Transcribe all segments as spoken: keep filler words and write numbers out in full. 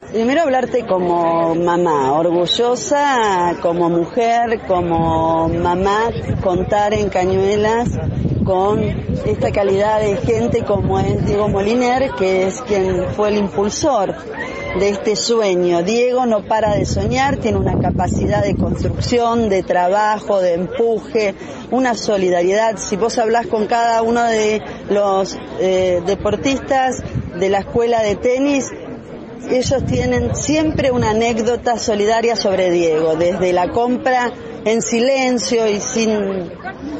Primero hablarte como mamá, orgullosa como mujer, como mamá, contar en Cañuelas con esta calidad de gente como es Diego Moliner, que es quien fue el impulsor de este sueño. Diego no para de soñar, tiene una capacidad de construcción, de trabajo, de empuje, una solidaridad. Si vos hablás con cada uno de los eh, deportistas de la escuela de tenis, ellos tienen siempre una anécdota solidaria sobre Diego, desde la compra en silencio y sin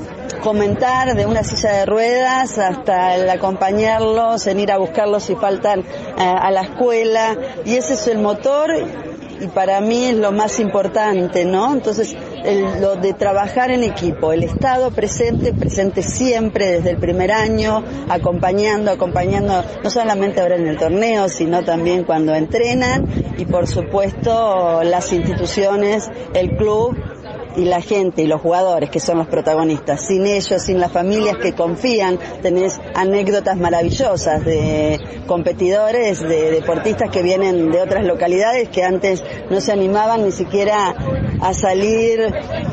comentar de una silla de ruedas hasta el acompañarlos, en ir a buscarlos si faltan a, a la escuela, y ese es el motor y para mí es lo más importante, ¿no? Entonces, el, lo de trabajar en equipo, el Estado presente, presente siempre desde el primer año, acompañando, acompañando, no solamente ahora en el torneo, sino también cuando entrenan, y por supuesto las instituciones, el club, y la gente y los jugadores que son los protagonistas. Sin ellos, sin las familias que confían, tenés anécdotas maravillosas de competidores, de deportistas que vienen de otras localidades que antes no se animaban ni siquiera a salir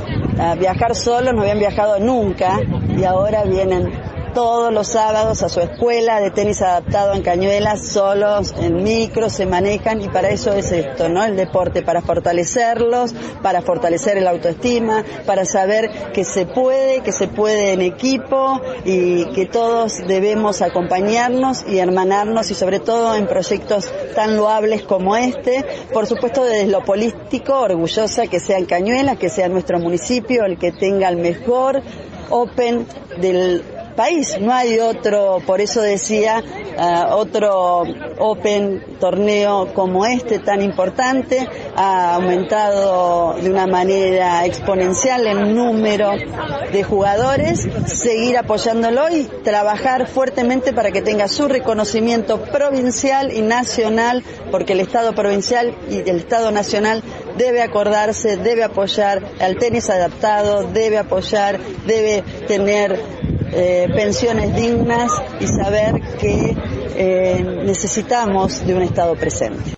a viajar solos, no habían viajado nunca y ahora vienen todos los sábados a su escuela de tenis adaptado en Cañuelas, solos, en micro, se manejan, y para eso es esto, ¿no? El deporte, para fortalecerlos, para fortalecer el autoestima, para saber que se puede, que se puede en equipo y que todos debemos acompañarnos y hermanarnos, y sobre todo en proyectos tan loables como este. Por supuesto, desde lo político, orgullosa que sea en Cañuelas, que sea nuestro municipio el que tenga el mejor Open del país. No hay otro, por eso decía, uh, otro Open torneo como este tan importante. Ha aumentado de una manera exponencial el número de jugadores, seguir apoyándolo y trabajar fuertemente para que tenga su reconocimiento provincial y nacional, porque el Estado provincial y el Estado nacional debe acordarse, debe apoyar al tenis adaptado, debe apoyar, debe tener Eh, pensiones dignas y saber que eh, necesitamos de un Estado presente.